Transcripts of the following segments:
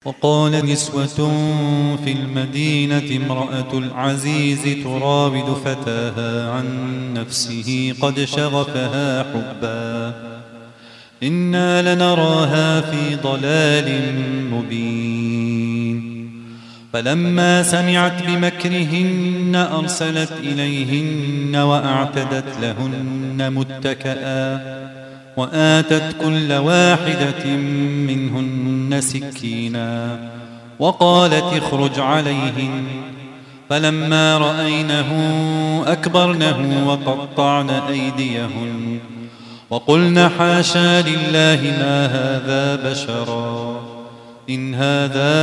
وقال نسوة في المدينة امرأة العزيز تراود فتاها عن نفسه قد شغفها حبا إنا لنراها في ضلال مبين. فلما سمعت بمكرهن أرسلت إليهن وأعتدت لهن متكئا وآتت كل واحدة منهن سكينا وقالت اخرج عليهن. فلما رأينه أكبرنه وقطعن أيديهن وقلن حاشا لله ما هذا بشرا إن هذا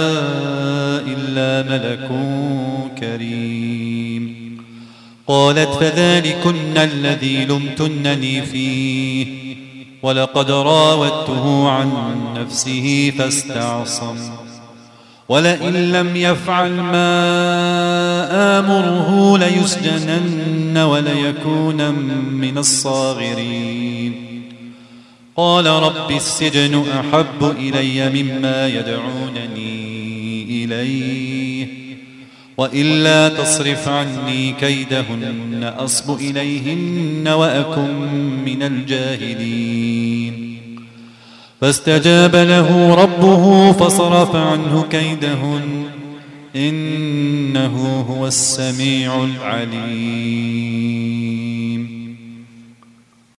إلا ملك كريم. قالت فذلكن الذي لمتنني فيه ولقد راودته عن نفسه فاستعصم ولئن لم يفعل ما آمره ليسجنن وليكون من الصاغرين. قال رب السجن أحب إلي مما يدعونني إليه وإلا تصرف عني كيدهن أصب إليهن وأكن من الجاهلين. فاستجاب له ربه فصرف عنه كيدهن إنه هو السميع العليم.